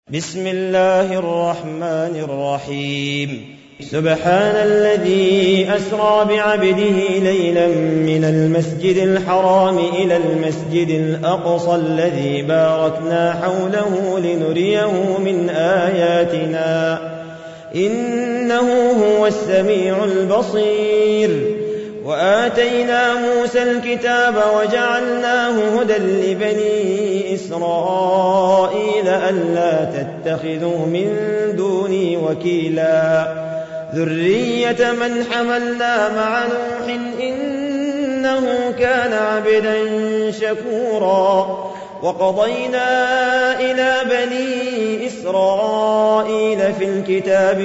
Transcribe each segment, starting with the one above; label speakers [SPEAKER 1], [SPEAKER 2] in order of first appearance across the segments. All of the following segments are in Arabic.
[SPEAKER 1] بسم الله الرحمن الرحيم. سبحان الذي أسرى بعبده ليلا من المسجد الحرام إلى المسجد الأقصى الذي باركنا حوله لنريه من آياتنا إنه هو السميع البصير. وآتينا موسى الكتاب وجعلناه هدى لبني إسرائيل ألا تتخذوا من دوني وكيلا ذرية من حملنا مع نوح إنه كان عبدا شكورا. وقضينا إلى بني إسرائيل في الكتاب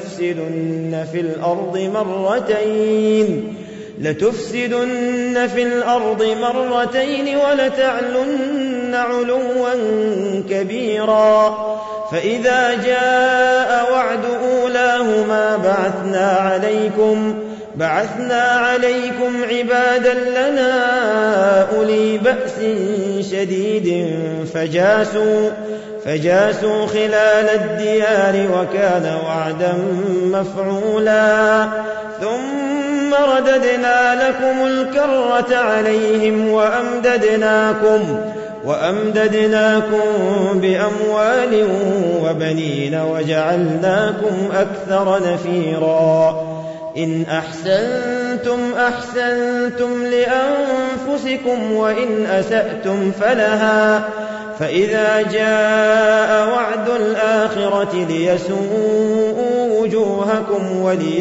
[SPEAKER 1] لتفسدن في الأرض مرتين ولتعلن علوا كبيرا. فإذا جاء وعد أولاهما بعثنا عليكم عبادا لنا أولي بأس شديد فجاسوا خلال الديار وكان وعدا مفعولا. ثم رددنا لكم الكرة عليهم وأمددناكم بأموال وبنين وجعلناكم أكثر نفيرا. إن أحسنتم لأنفسكم وإن أسأتم فلها. فإذا جاء وعد الآخرة ليسوءوا وجوهكم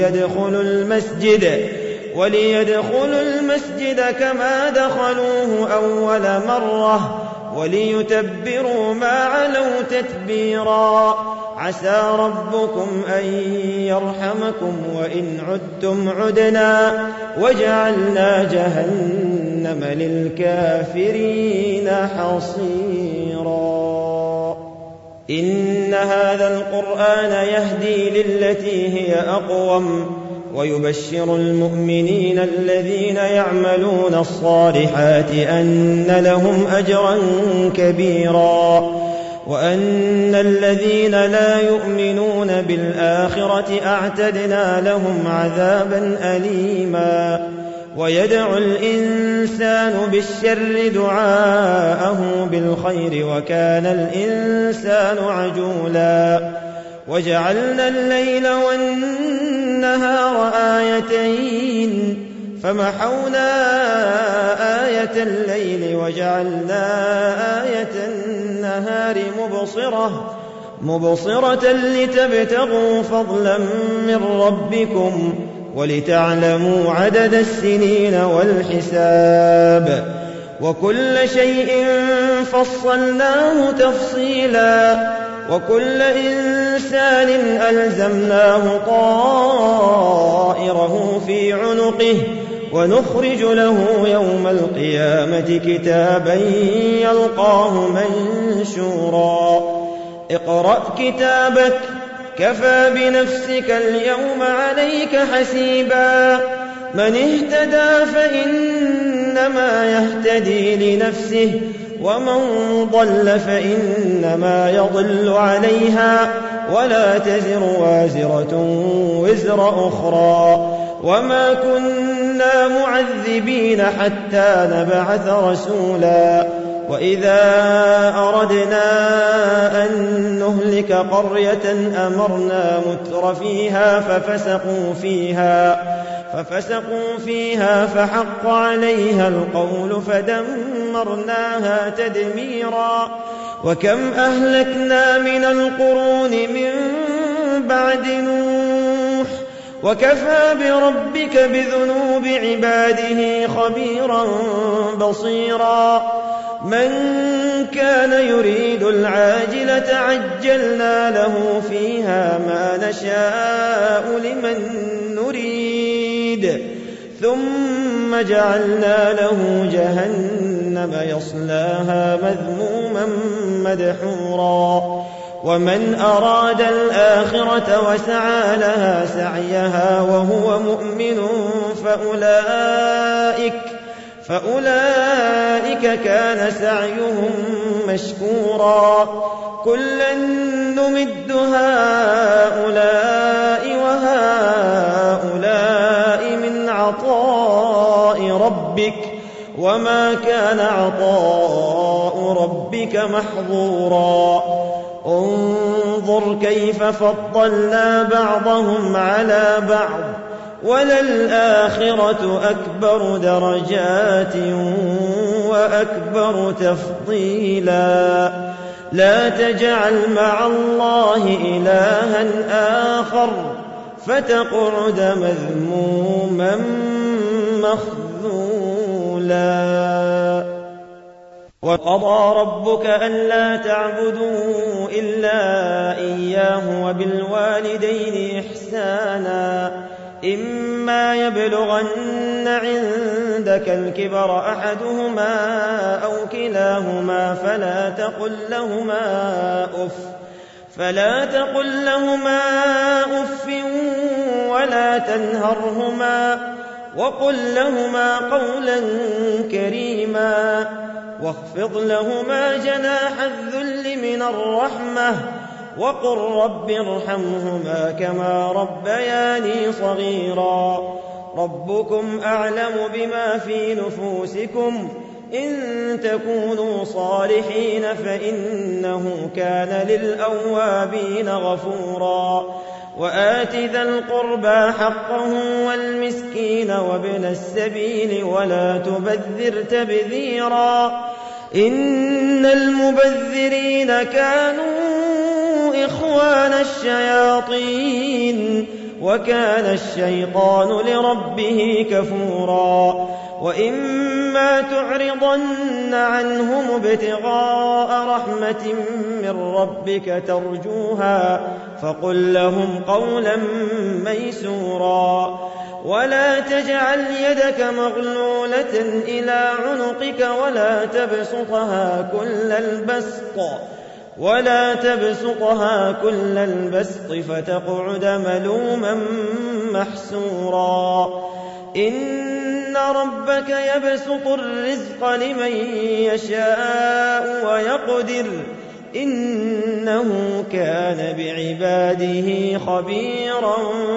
[SPEAKER 1] وليدخلوا المسجد كما دخلوه أول مرة وليتبروا ما علوا تتبيرا. عسى ربكم أن يرحمكم وإن عدتم عدنا وجعلنا جهنم للكافرين حصيرا. إن هذا القرآن يهدي للتي هي أقوم ويبشر المؤمنين الذين يعملون الصالحات أن لهم أجرا كبيرا وأن الذين لا يؤمنون بالآخرة أعتدنا لهم عذابا أليما. ويدعو الإنسان بالشر دعاءه بالخير وكان الإنسان عجولا. وجعلنا الليل والنهار آيتين فمحونا آية الليل وجعلنا آية النهار مبصرة لتبتغوا فضلا من ربكم ولتعلموا عدد السنين والحساب. وكل شيء فصلناه تفصيلا وكل إنسان ألزمناه طائره في عنقه ونخرج له يوم القيامة كتابا يلقاه منشورا. اقرأ كتابك كفى بنفسك اليوم عليك حسيبا. من اهتدى فإنما يهتدي لنفسه ومن ضل فإنما يضل عليها ولا تزر وازرة وزر أخرى. وما كنا معذبين حتى نبعث رسولا. وإذا أردنا أن نهلك قرية أمرنا متر فيها ففسقوا فيها فحق عليها القول فدمرناها تدميرا. وكم أهلكنا من القرون من بعد نوح وكفى بربك بذنوب عباده خبيرا بصيرا. من كان يريد العاجلة عجلنا له فيها ما نشاء لمن نريد ثم جعلنا له جهنم يصلاها مذموما مدحورا. ومن أراد الآخرة وسعى لها سعيها وهو مؤمن فأولئك كان سعيهم مشكورا. كلا نمد هؤلاء وهؤلاء من عطاء ربك وما كان عطاء ربك محظورا انظر كيف فضلنا بعضهم على بعض وللآخرة أكبر درجات وأكبر تفضيلا لا تجعل مع الله إلها آخر فتقعد مذموما مخذولا وقضى ربك ألا تعبدوا إلا إياه وبالوالدين إحسانا إما يبلغن عندك الكبر أحدهما أو كلاهما فلا تقل لهما أف ولا تنهرهما وقل لهما قولا كريما واخفض لهما جناح الذل من الرحمة وقل رب ارحمهما كما ربياني صغيرا ربكم أعلم بما في نفوسكم إن تكونوا صالحين فإنه كان للأوابين غفورا وآت ذا القربى حقه والمسكين وابن السبيل ولا تبذر تبذيرا إن المبذرين كانوا إخوان الشياطين وكان الشيطان لربه كفورا وإما تعرضن عنهم ابتغاء رحمة من ربك ترجوها فقل لهم قولا ميسورا ولا تجعل يدك مغلولة إلى عنقك ولا تبسطها كل البسط فتقعد ملوما محسورا إن ربك يبسط الرزق لمن يشاء ويقدر إنه كان بعباده خبيرا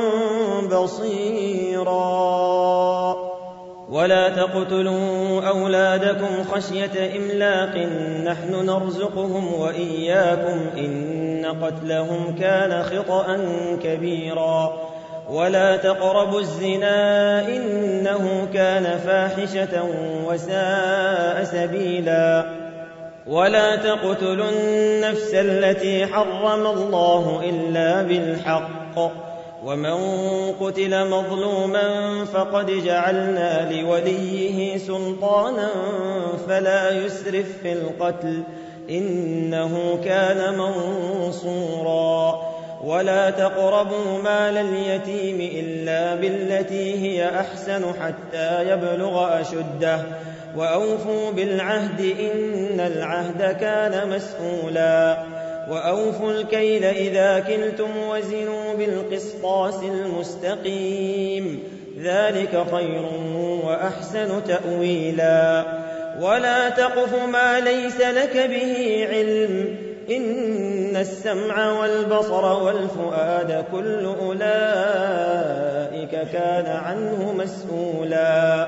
[SPEAKER 1] بصيرا ولا تقتلوا أولادكم خشية إملاق نحن نرزقهم وإياكم إن قتلهم كان خطأ كبيرا ولا تقربوا الزنا إنه كان فاحشة وساء سبيلا ولا تقتلوا النفس التي حرم الله إلا بالحق ومن قتل مظلوما فقد جعلنا لوليه سلطانا فلا يسرف في القتل إنه كان منصورا ولا تقربوا مال اليتيم إلا بالتي هي أحسن حتى يبلغ أشده وأوفوا بالعهد إن العهد كان مسؤولا وأوفوا الكيل إذا كلتم وزنوا بالقسطاس المستقيم ذلك خير وأحسن تأويلا ولا تقف ما ليس لك به علم إن السمع والبصر والفؤاد كل أولئك كان عنه مسؤولا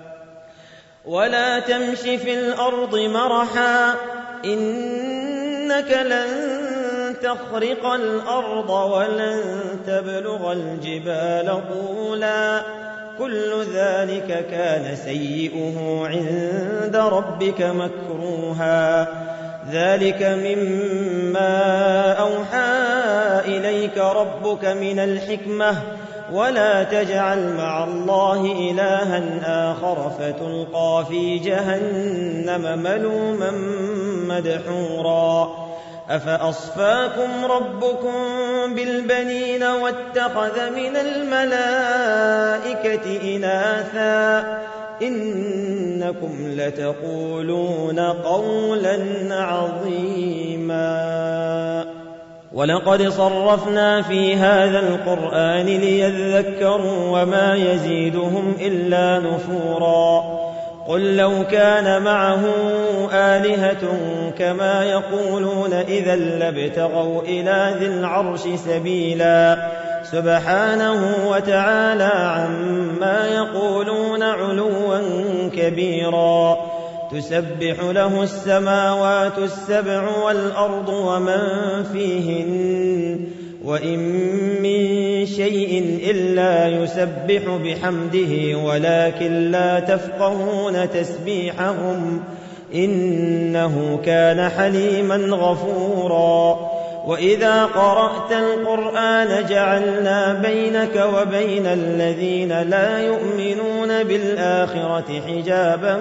[SPEAKER 1] ولا تمش في الأرض مرحا إنك لن تخرق الأرض ولن تبلغ الجبال طولا كل ذلك كان سيئه عند ربك مكروها ذلك مما أوحى إليك ربك من الحكمة ولا تجعل مع الله إلها آخر فتلقى في جهنم ملوما مدحورا أفأصفاكم ربكم بالبنين واتخذ من الملائكة إناثا إنكم لتقولون قولا عظيما ولقد صرفنا في هذا القرآن ليذكروا وما يزيدهم إلا نفورا قل لو كان معه آلهة كما يقولون إذا لابتغوا إلى ذي العرش سبيلا سبحانه وتعالى عما يقولون علوا كبيرا تسبح له السماوات السبع والأرض ومن فيهن وإن من شيء إلا يسبح بحمده ولكن لا تفقهون تسبيحهم إنه كان حليما غفورا وإذا قرأت القرآن جعلنا بينك وبين الذين لا يؤمنون بالآخرة حجابا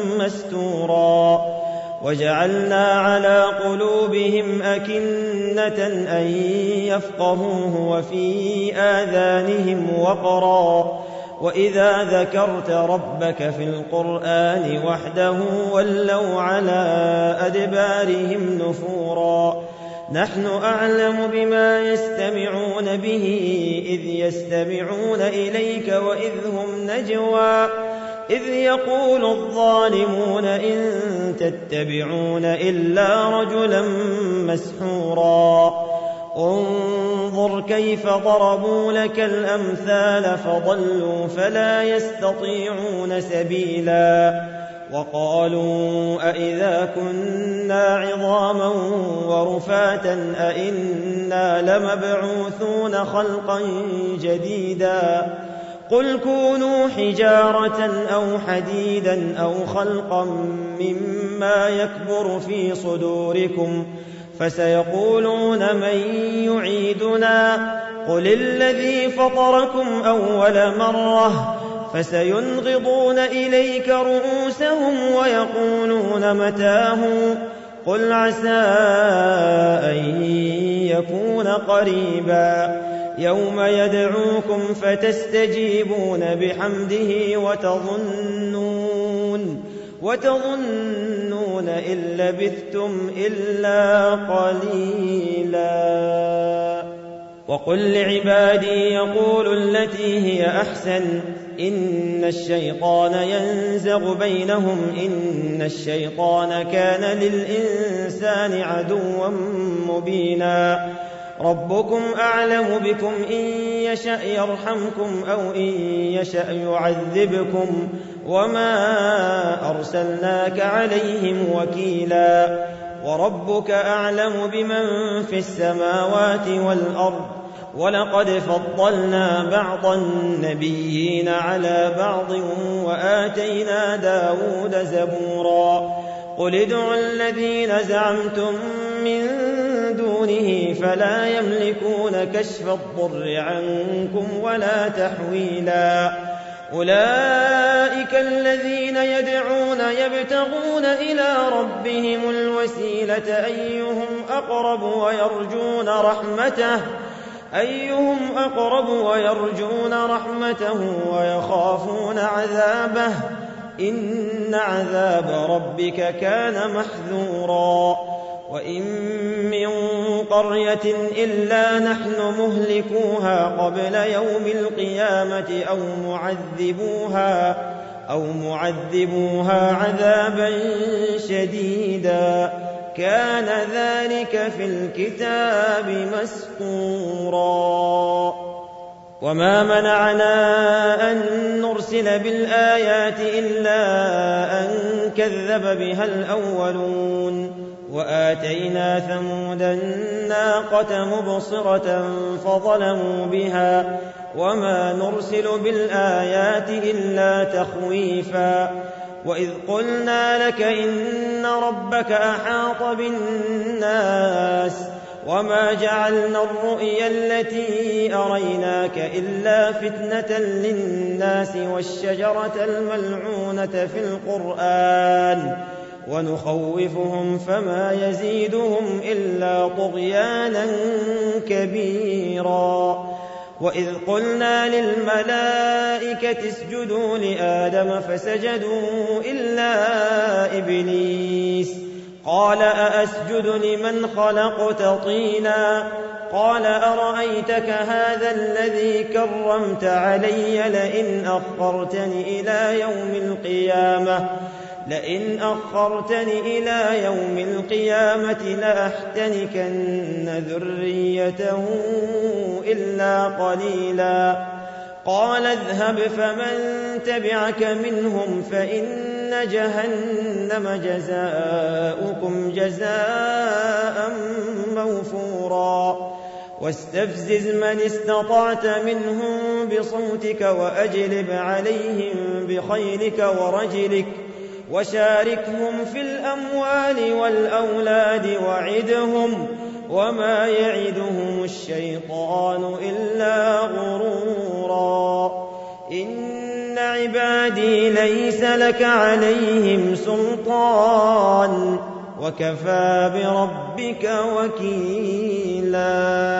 [SPEAKER 1] مستورا وجعلنا على قلوبهم أكنة أن يفقهوه وفي آذانهم وقرا وإذا ذكرت ربك في القرآن وحده ولوا على أدبارهم نفورا نحن أعلم بما يستمعون به إذ يستمعون إليك وإذ هم نجوى إذ يقول الظالمون إن تتبعون إلا رجلا مسحورا انظر كيف ضربوا لك الأمثال فضلوا فلا يستطيعون سبيلا وقالوا أئذا كنا عظاما ورفاتا أئنا لمبعوثون خلقا جديدا قل كونوا حجارة أو حديدا أو خلقا مما يكبر في صدوركم فسيقولون من يعيدنا قل الذي فطركم أول مرة فسينغضون إليك رؤوسهم ويقولون متاه قل عسى أن يكون قريبا يوم يدعوكم فتستجيبون بحمده وتظنون إن لبثتم إلا قليلا وقل لعبادي يقولوا التي هي أحسن إن الشيطان ينزغ بينهم إن الشيطان كان للإنسان عدوا مبينا ربكم أعلم بكم إن يشأ يرحمكم أو إن يشأ يعذبكم وما أرسلناك عليهم وكيلا وربك أعلم بمن في السماوات والأرض ولقد فضلنا بعض النبيين على بعض وآتينا داود زبورا قل ادعوا الذين زعمتم من دونه فلا يملكون كشف الضر عنكم ولا تحويلا أولئك الذين يدعون يبتغون إلى ربهم الوسيلة أيهم أقرب ويرجون رحمته ويخافون عذابه إن عذاب ربك كان محذورا وإن من قرية إلا نحن مهلكوها قبل يوم القيامة أو معذبوها عذابا شديدا كان ذلك في الكتاب مسطورا وما منعنا أن نرسل بالآيات إلا أن كذب بها الأولون وآتينا ثمود الناقة مبصرة فظلموا بها وما نرسل بالآيات إلا تخويفا وإذ قلنا لك إن ربك أحاط بالناس وما جعلنا الرؤيا التي أريناك إلا فتنة للناس والشجرة الملعونة في القرآن ونخوفهم فما يزيدهم إلا طغيانا كبيرا وإذ قلنا للملائكة اسجدوا لآدم فسجدوا إلا إبليس قال أأسجد لمن خلقت طينا قال أرأيتك هذا الذي كرمت علي لئن أخرتني إلى يوم القيامة لأحتنكن ذريته إلا قليلا قال اذهب فمن تبعك منهم فإن جهنم جزاؤكم جزاء موفورا واستفزز من استطعت منهم بصوتك وأجلب عليهم بخيلك ورجلك وشاركهم في الأموال والأولاد وعدهم وما يعدهم الشيطان إلا غرورا إن عبادي ليس لك عليهم سلطان وكفى بربك وكيلا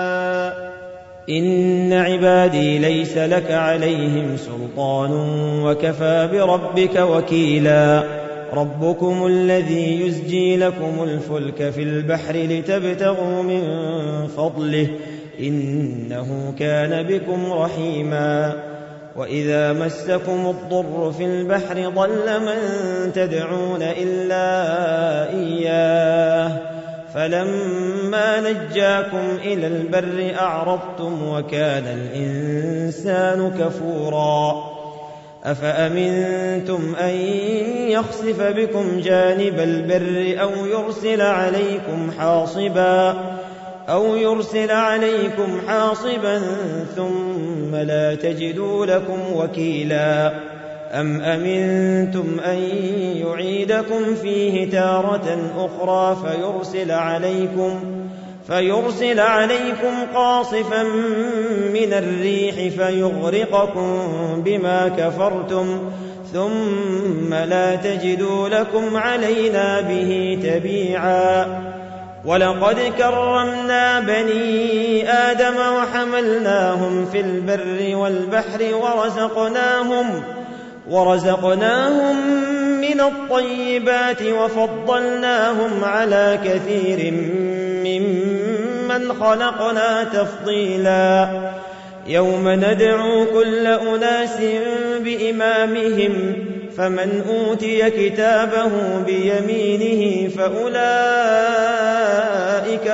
[SPEAKER 1] إن عبادي ليس لك عليهم سلطان وكفى بربك وكيلا ربكم الذي يزجي لكم الفلك في البحر لتبتغوا من فضله إنه كان بكم رحيما وإذا مسكم الضر في البحر ضل من تدعون إلا إياه فلما نجاكم إلى البر أعرضتم وكان الإنسان كفورا أفأمنتم أن يخسف بكم جانب البر أو يرسل عليكم حاصبا ثم لا تجدوا لكم وكيلا أم أمنتم أن يعيدكم فيه تارة أخرى فيرسل عليكم قاصفا من الريح فيغرقكم بما كفرتم ثم لا تجدوا لكم علينا به تبيعا ولقد كرمنا بني آدم وحملناهم في البر والبحر ورزقناهم من الطيبات وفضلناهم على كثير ممن خلقنا تفضيلا يوم ندعو كل أناس بإمامهم فمن أوتي كتابه بيمينه فأولئك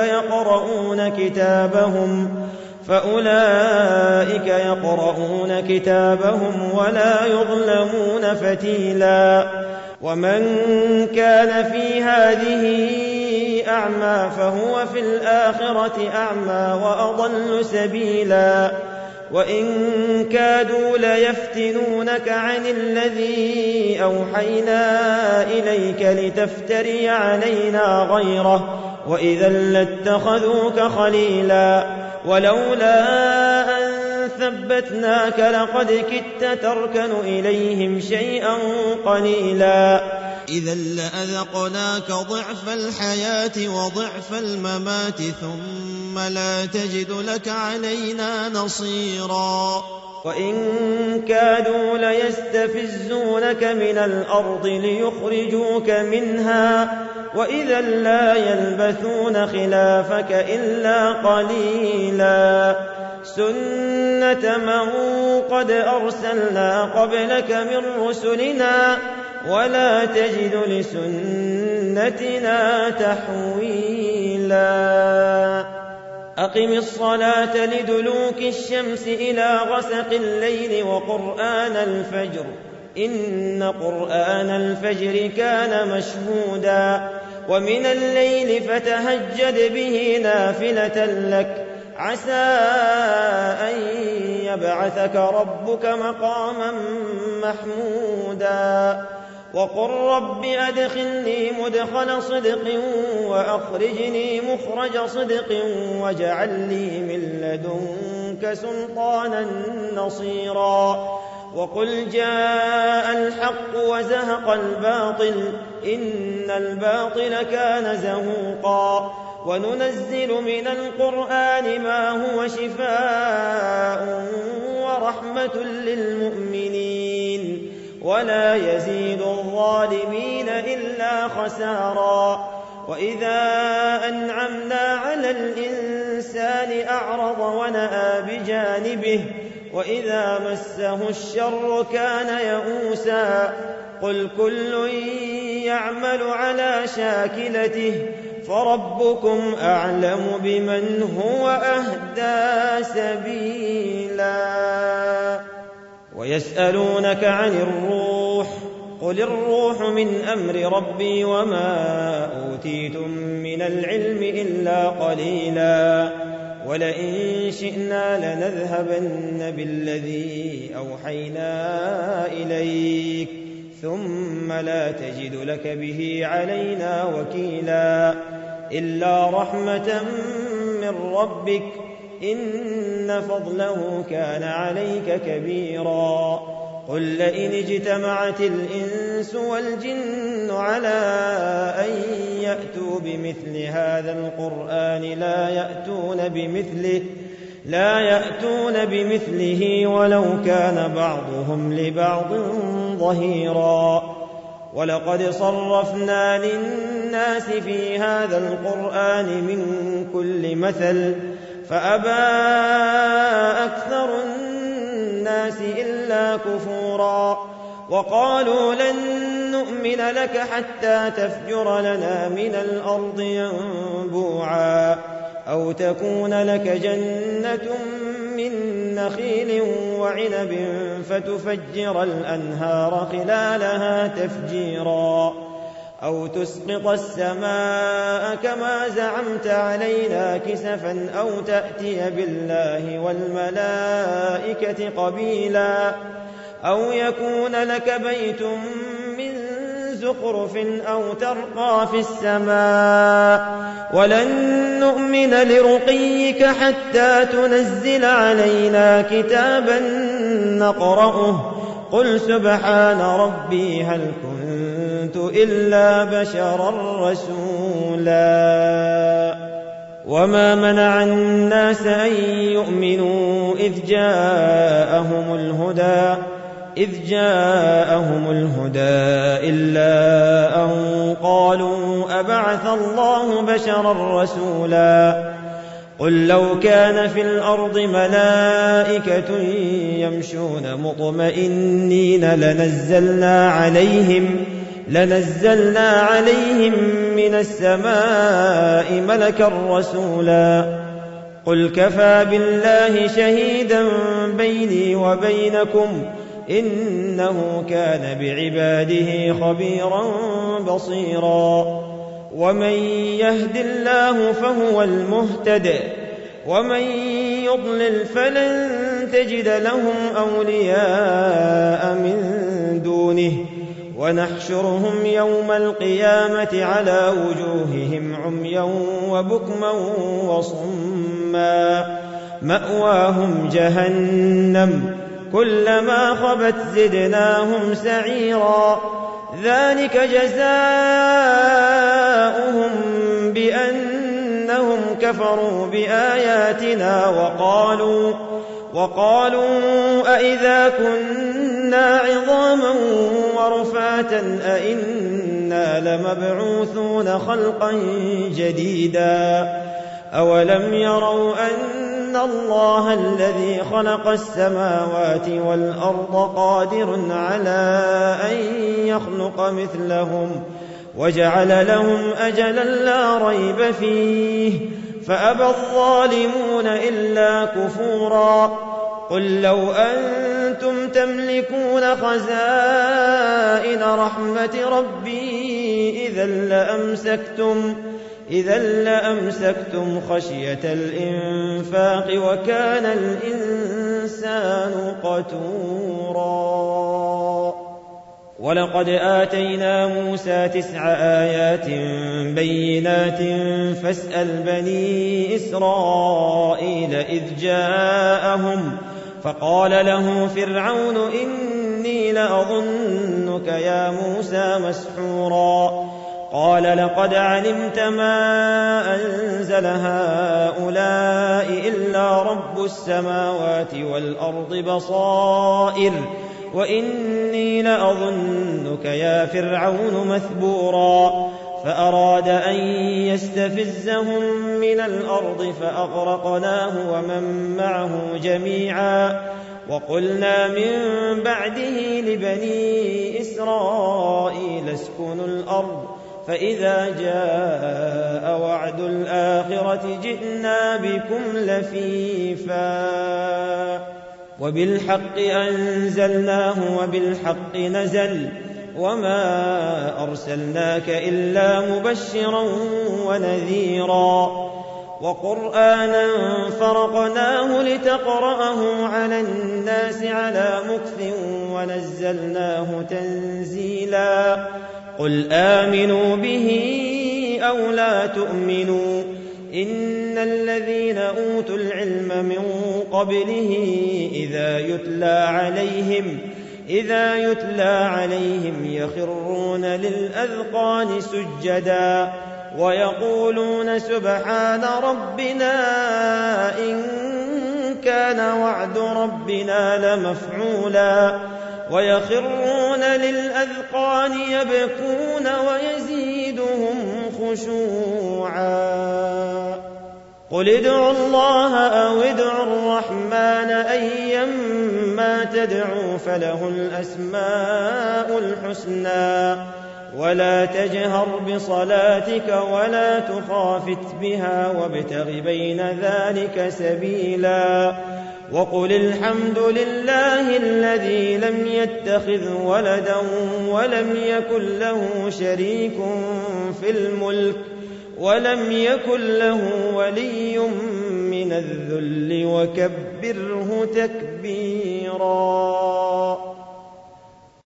[SPEAKER 1] يقرؤون كتابهم ولا يظلمون فتيلا ومن كان في هذه أعمى فهو في الآخرة أعمى وأضل سبيلا وإن كادوا ليفتنونك عن الذي أوحينا إليك لتفتري علينا غيره وإذا لاتخذوك خليلا ولولا أن ثبتناك لقد كدت تركن إليهم شيئا قليلا
[SPEAKER 2] إذا لأذقناك ضعف الحياة وضعف الممات ثم لا تجد لك علينا نصيرا
[SPEAKER 1] وإن كادوا ليستفزونك من الأرض ليخرجوك منها وإذا لا يلبثون خلافك إلا قليلا سنة من قد أرسلنا قبلك من رسلنا ولا تجد لسنتنا تحويلا أقم الصلاة لدلوك الشمس إلى غسق الليل وقرآن الفجر إن قرآن الفجر كان مشهودا ومن الليل فتهجد به نافلة لك عسى أن يبعثك ربك مقاما محمودا وقل رب أدخلني مدخل صدق وأخرجني مخرج صدق واجعل لي من لدنك سلطانا نصيرا وقل جاء الحق وزهق الباطل إن الباطل كان زهوقا وننزل من القرآن ما هو شفاء ورحمة للمؤمنين ولا يزيد الظالمين إلا خسارا وإذا أنعمنا على الإنسان أعرض ونأى بجانبه وإذا مسه الشر كان يئوسا قل كل يعمل على شاكلته فربكم أعلم بمن هو أهدى سبيلا ويسألونك عن الروح قل الروح من أمر ربي وما أوتيتم من العلم إلا قليلا ولئن شئنا لنذهبن بالذي أوحينا إليك ثم لا تجد لك به علينا وكيلا إلا رحمة من ربك إن فضله كان عليك كبيرا قل لئن اجتمعت الإنس والجن على أن يأتوا بمثل هذا القرآن لا يأتون بمثله ولو كان بعضهم لبعض ظهيرا ولقد صرفنا للناس في هذا القرآن من كل مثل فأبى أكثر الناس إلا كفورا وقالوا لن نؤمن لك حتى تفجر لنا من الأرض ينبوعا أو تكون لك جنة من نخيل وعنب فتفجر الأنهار خلالها تفجيرا أو تسقط السماء كما زعمت علينا كسفا أو تأتي بالله والملائكة قبيلا أو يكون لك بيت من زخرف أو ترقى في السماء ولن نؤمن لرقيك حتى تنزل علينا كتابا نقرأه قل سبحان ربي هل كنت إلا بشرا رسولا وما منع الناس أن يؤمنوا إذ جاءهم الهدى إلا أن قالوا أبعث الله بشرا رسولا قل لو كان في الأرض ملائكة يمشون مطمئنين لنزلنا عليهم من السماء ملكا رسولا قل كفى بالله شهيدا بيني وبينكم إنه كان بعباده خبيرا بصيرا ومن يهد الله فهو المهتد ومن يضلل فلن تجد لهم أولياء من دونه ونحشرهم يوم القيامة على وجوههم عميا وبكما وصما مأواهم جهنم كلما خبت زدناهم سعيرا ذلك جزاؤهم بأنهم كفروا بآياتنا وقالوا أئذا كنا عظاما ورفاتا أئنا لمبعوثون خلقا جديدا أولم يروا أن الله الذي خلق السماوات والأرض قادر على أن يخلق مثلهم وجعل لهم أجلا لا ريب فيه فأبى الظالمون إلا كفورا قل لو أنتم تملكون خزائن رحمة ربي إذا لأمسكتم خشية الإنفاق وكان الإنسان قتورا ولقد آتينا موسى 9 آيات بينات فاسأل بني إسرائيل إذ جاءهم فقال له فرعون إني لأظنك يا موسى مسحورا قال لقد علمت ما أنزل هؤلاء إلا رب السماوات والأرض بصائر وإني لأظنك يا فرعون مثبورا فأراد أن يستفزهم من الأرض فأغرقناه ومن معه جميعا وقلنا من بعده لبني إسرائيل اسكنوا الأرض فإذا جاء وعد الآخرة جئنا بكم لفيفا وبالحق أنزلناه وبالحق نزل وما أرسلناك إلا مبشرا ونذيرا وقرآنا فرقناه لتقرأه على الناس على مكث ونزلناه تنزيلا قل آمنوا به أو لا تؤمنوا إن الذين أوتوا العلم من قبله إذا يتلى عليهم يخرون للأذقان سجدا ويقولون سبحان ربنا إن كان وعد ربنا لمفعولا ويخرون للأذقان يبكون ويزيدهم خشوعا قل ادعوا الله أو ادعوا الرحمن أيما تدعوا فله الأسماء الحسنى ولا تجهر بصلاتك ولا تخافت بها وابتغ بين ذلك سبيلا وقل الحمد لله الذي لم يتخذ ولدا ولم يكن له شريك في الملك ولم يكن له ولي من الذل وكبره تكبيرا